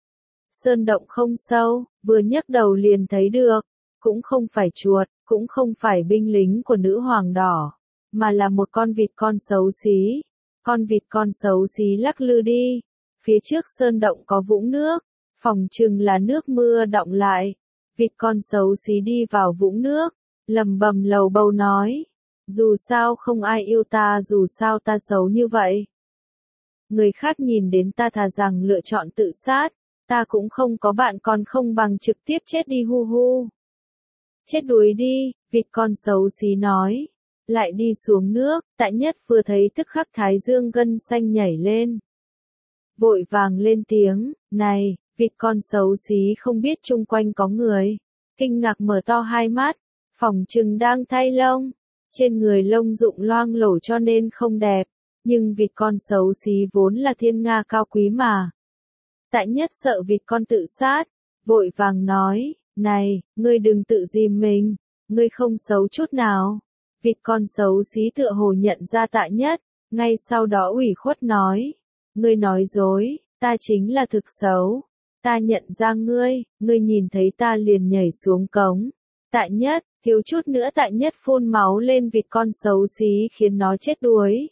Sơn động không sâu, vừa nhấc đầu liền thấy được, cũng không phải chuột, cũng không phải binh lính của nữ hoàng đỏ, mà là một con vịt con xấu xí. Con vịt con xấu xí lắc lư đi. Phía trước sơn động có vũng nước, phòng chừng là nước mưa đọng lại. Vịt con xấu xí đi vào vũng nước, lầm bầm lầu bầu nói. Dù sao không ai yêu ta, dù sao ta xấu như vậy. Người khác nhìn đến ta thà rằng lựa chọn tự sát, ta cũng không có bạn còn không bằng trực tiếp chết đi hu hu. Chết đuối đi, vịt con xấu xí nói. Lại đi xuống nước, Tại nhất vừa thấy tức khắc thái dương gân xanh nhảy lên. Vội vàng lên tiếng, này, vịt con xấu xí không biết chung quanh có người. Kinh ngạc mở to hai mắt, phỏng chừng đang thay lông. Trên người lông rụng loang lổ cho nên không đẹp, nhưng vịt con xấu xí vốn là thiên nga cao quý mà. Tại nhất sợ vịt con tự sát, vội vàng nói, này, ngươi đừng tự dìm mình, ngươi không xấu chút nào. Vịt con xấu xí tựa hồ nhận ra Tại nhất, ngay sau đó ủy khuất nói, ngươi nói dối, ta chính là thực xấu, ta nhận ra ngươi, ngươi nhìn thấy ta liền nhảy xuống cống. Tại nhất, thiếu chút nữa Tại nhất phun máu lên vịt con xấu xí khiến nó chết đuối.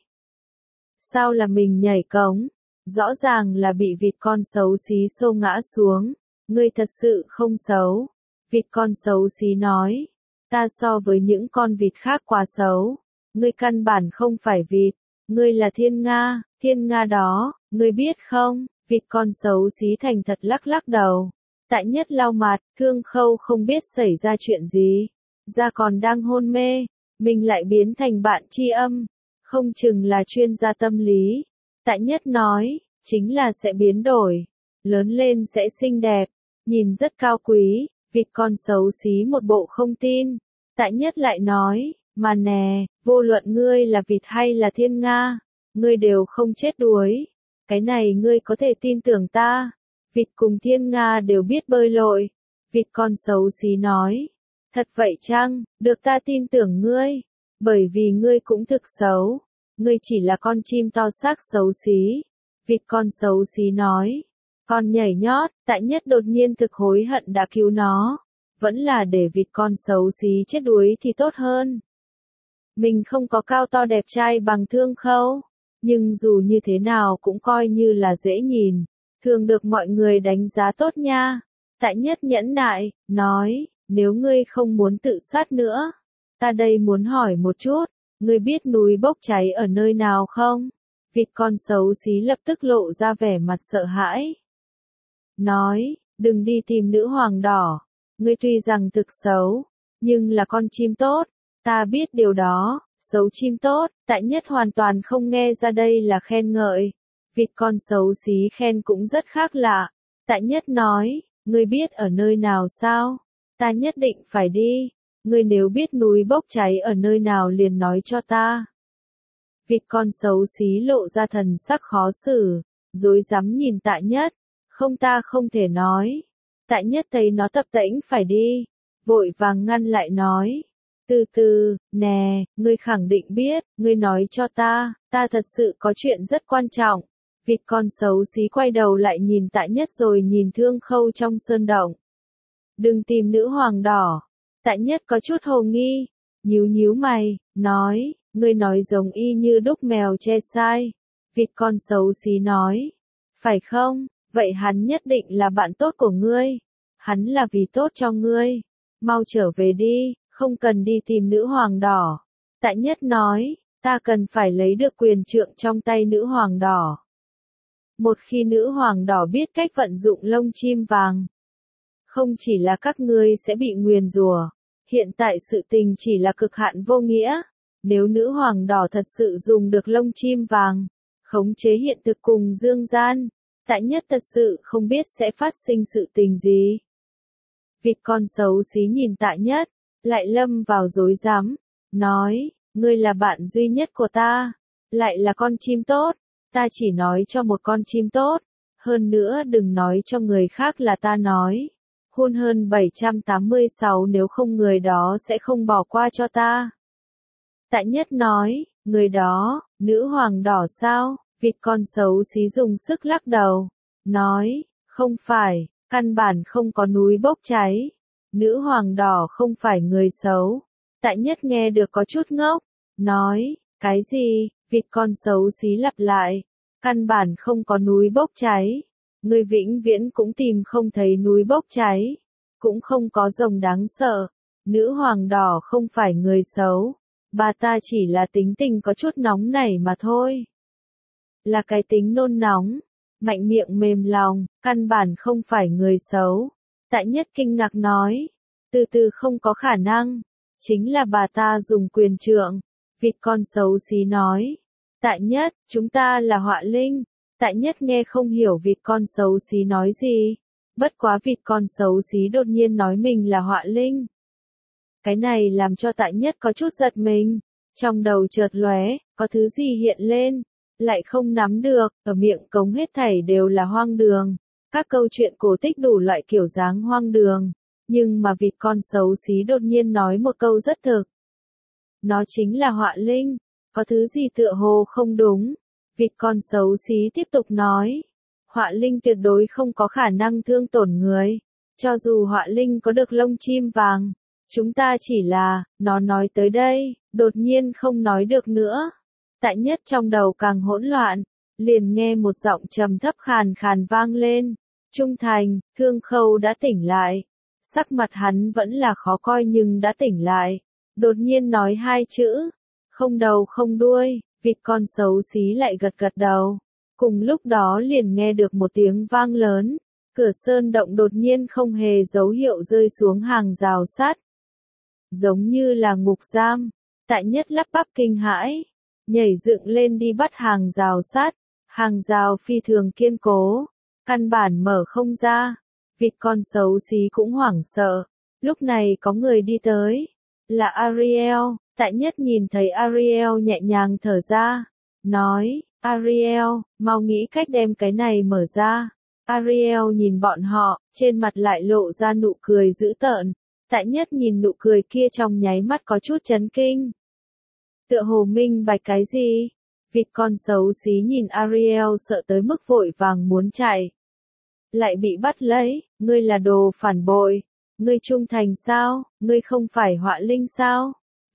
Sao là mình nhảy cống? Rõ ràng là bị vịt con xấu xí xô ngã xuống, ngươi thật sự không xấu. Vịt con xấu xí nói, ta so với những con vịt khác quá xấu, ngươi căn bản không phải vịt, ngươi là thiên nga, thiên nga đó, ngươi biết không? Vịt con xấu xí thành thật lắc lắc đầu. Tại nhất lau mặt, Thương Khâu không biết xảy ra chuyện gì, da còn đang hôn mê, mình lại biến thành bạn tri âm, không chừng là chuyên gia tâm lý. Tại nhất nói, chính là sẽ biến đổi, lớn lên sẽ xinh đẹp, nhìn rất cao quý. Vịt con xấu xí một bộ không tin. Tại nhất lại nói, mà nè, vô luận ngươi là vịt hay là thiên nga, ngươi đều không chết đuối. Cái này ngươi có thể tin tưởng ta. Vịt cùng thiên nga đều biết bơi lội. Vịt con xấu xí nói, thật vậy chăng, được ta tin tưởng ngươi, bởi vì ngươi cũng thực xấu. Ngươi chỉ là con chim to xác xấu xí. Vịt con xấu xí nói. Con nhảy nhót, Tại nhất đột nhiên thực hối hận đã cứu nó. Vẫn là để vịt con xấu xí chết đuối thì tốt hơn. Mình không có cao to đẹp trai bằng Thương Khâu, nhưng dù như thế nào cũng coi như là dễ nhìn, thường được mọi người đánh giá tốt nha. Tại Nhất nhẫn nại, nói, nếu ngươi không muốn tự sát nữa, ta đây muốn hỏi một chút, ngươi biết núi bốc cháy ở nơi nào không? Vịt con xấu xí lập tức lộ ra vẻ mặt sợ hãi. Nói, đừng đi tìm nữ hoàng đỏ, ngươi tuy rằng thực xấu, nhưng là con chim tốt, ta biết điều đó, xấu chim tốt, Tại Nhất hoàn toàn không nghe ra đây là khen ngợi. Vịt con xấu xí khen cũng rất khác lạ. Tại Nhất nói, ngươi biết ở nơi nào sao? Ta nhất định phải đi. Ngươi nếu biết núi bốc cháy ở nơi nào liền nói cho ta. Vịt con xấu xí lộ ra thần sắc khó xử, rối rắm nhìn Tại Nhất. Không, ta không thể nói. Tại Nhất thấy nó tập tễnh phải đi, vội vàng ngăn lại nói. Từ từ, nè, ngươi khẳng định biết, ngươi nói cho ta, ta thật sự có chuyện rất quan trọng. Vịt con xấu xí quay đầu lại nhìn Tại Nhất rồi nhìn Thương Khâu trong sơn động. Đừng tìm nữ hoàng đỏ. Tại Nhất có chút hồ nghi, nhíu nhíu mày, nói, ngươi nói giống y như đúc mèo che sai. Vịt con xấu xí nói, phải không, vậy hắn nhất định là bạn tốt của ngươi. Hắn là vì tốt cho ngươi. Mau trở về đi, không cần đi tìm nữ hoàng đỏ. Tại Nhất nói, ta cần phải lấy được quyền trượng trong tay nữ hoàng đỏ. Một khi nữ hoàng đỏ biết cách vận dụng lông chim vàng, không chỉ là các ngươi sẽ bị nguyền rủa, hiện tại sự tình chỉ là cực hạn vô nghĩa. Nếu nữ hoàng đỏ thật sự dùng được lông chim vàng, khống chế hiện thực cùng dương gian, Tại Nhất thật sự không biết sẽ phát sinh sự tình gì. Vịt con xấu xí nhìn Tại Nhất, lại lâm vào rối rắm, nói, ngươi là bạn duy nhất của ta, lại là con chim tốt, ta chỉ nói cho một con chim tốt, hơn nữa đừng nói cho người khác là ta nói. Hun hơn bảy trăm tám mươi sáu nếu không người đó sẽ không bỏ qua cho ta. Tại Nhất nói, người đó, nữ hoàng đỏ sao? Vịt con xấu xí dùng sức lắc đầu, nói, không phải, căn bản không có núi bốc cháy. Nữ hoàng đỏ không phải người xấu. Tại Nhất nghe được có chút ngốc, nói, cái gì? Vịt con xấu xí lặp lại, căn bản không có núi bốc cháy. Ngươi vĩnh viễn cũng tìm không thấy núi bốc cháy, cũng không có rồng đáng sợ. Nữ hoàng đỏ không phải người xấu, bà ta chỉ là tính tình có chút nóng nảy mà thôi. Là cái tính nôn nóng, mạnh miệng mềm lòng, căn bản không phải người xấu. Tại Nhất kinh ngạc nói, từ từ không có khả năng, chính là bà ta dùng quyền trượng. Vịt con xấu xí nói, Tại Nhất, chúng ta là họa linh. Tại Nhất nghe không hiểu vịt con xấu xí nói gì, bất quá vịt con xấu xí đột nhiên nói mình là họa linh. Cái này làm cho Tại Nhất có chút giật mình, trong đầu chợt lóe, có thứ gì hiện lên, lại không nắm được, ở miệng cống hết thảy đều là hoang đường, các câu chuyện cổ tích đủ loại kiểu dáng hoang đường, nhưng mà vịt con xấu xí đột nhiên nói một câu rất thực. Nó chính là họa linh, có thứ gì tựa hồ không đúng. Vịt con xấu xí tiếp tục nói, họa linh tuyệt đối không có khả năng thương tổn người, cho dù họa linh có được lông chim vàng, chúng ta chỉ là, nó nói tới đây, đột nhiên không nói được nữa. Tại Nhất trong đầu càng hỗn loạn, liền nghe một giọng trầm thấp khàn khàn vang lên, trung thành. Thương Khâu đã tỉnh lại, sắc mặt hắn vẫn là khó coi nhưng đã tỉnh lại, đột nhiên nói hai chữ, không đầu không đuôi. Vịt con xấu xí lại gật gật đầu. Cùng lúc đó liền nghe được một tiếng vang lớn. Cửa sơn động đột nhiên không hề dấu hiệu rơi xuống hàng rào sắt. Giống như là ngục giam. Tại Nhất lắp bắp kinh hãi. Nhảy dựng lên đi bắt hàng rào sắt. Hàng rào phi thường kiên cố. Căn bản mở không ra. Vịt con xấu xí cũng hoảng sợ. Lúc này có người đi tới. Là Ariel. Tại Nhất nhìn thấy Ariel nhẹ nhàng thở ra, nói, Ariel, mau nghĩ cách đem cái này mở ra. Ariel nhìn bọn họ, trên mặt lại lộ ra nụ cười dữ tợn. Tại Nhất nhìn nụ cười kia trong nháy mắt có chút chấn kinh. Tựa hồ minh bạch cái gì? Vịt con xấu xí nhìn Ariel sợ tới mức vội vàng muốn chạy. Lại bị bắt lấy, ngươi là đồ phản bội. Ngươi trung thành sao? Ngươi không phải họa linh sao?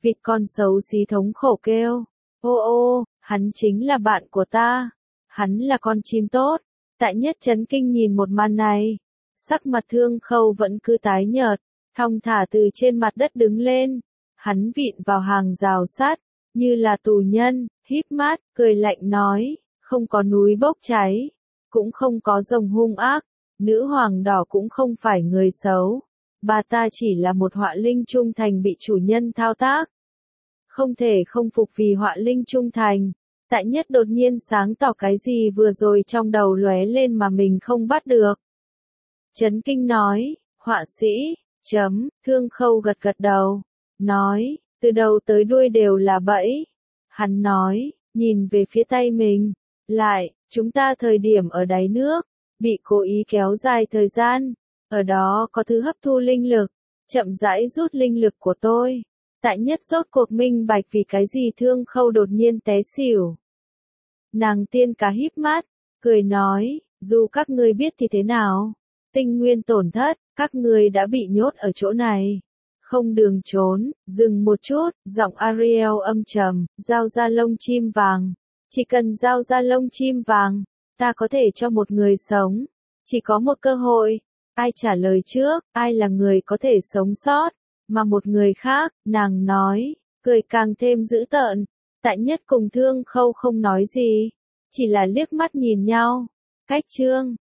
Vịt con xấu xí thống khổ kêu. Ô ô, hắn chính là bạn của ta. Hắn là con chim tốt. Tại Nhất chấn kinh nhìn một màn này. Sắc mặt Thương Khâu vẫn cứ tái nhợt, thong thả từ trên mặt đất đứng lên. Hắn vịn vào hàng rào sắt, như là tù nhân, híp mắt, cười lạnh nói, không có núi bốc cháy, cũng không có rồng hung ác, nữ hoàng đỏ cũng không phải người xấu. Bà ta chỉ là một họa linh trung thành bị chủ nhân thao tác. Không thể không phục vì họa linh trung thành. Tại Nhất đột nhiên sáng tỏ cái gì vừa rồi trong đầu lóe lên mà mình không bắt được. Chấn kinh nói, họa sĩ, chấm, Thương Khâu gật gật đầu, nói, từ đầu tới đuôi đều là bẫy. Hắn nói, nhìn về phía tay mình, lại, chúng ta thời điểm ở đáy nước, bị cố ý kéo dài thời gian, ở đó có thứ hấp thu linh lực, chậm rãi rút linh lực của tôi. Tại Nhất rốt cuộc minh bạch vì cái gì Thương Khâu đột nhiên té xỉu. Nàng tiên cá híp mắt, cười nói, dù các ngươi biết thì thế nào, tinh nguyên tổn thất, các ngươi đã bị nhốt ở chỗ này. Không đường trốn, dừng một chút, giọng Ariel âm trầm, giao ra lông chim vàng. Chỉ cần giao ra lông chim vàng, ta có thể cho một người sống. Chỉ có một cơ hội. Ai trả lời trước, ai là người có thể sống sót, mà một người khác, nàng nói, cười càng thêm dữ tợn. Tại Nhất cùng Thương Khâu không nói gì, chỉ là liếc mắt nhìn nhau. Cách chương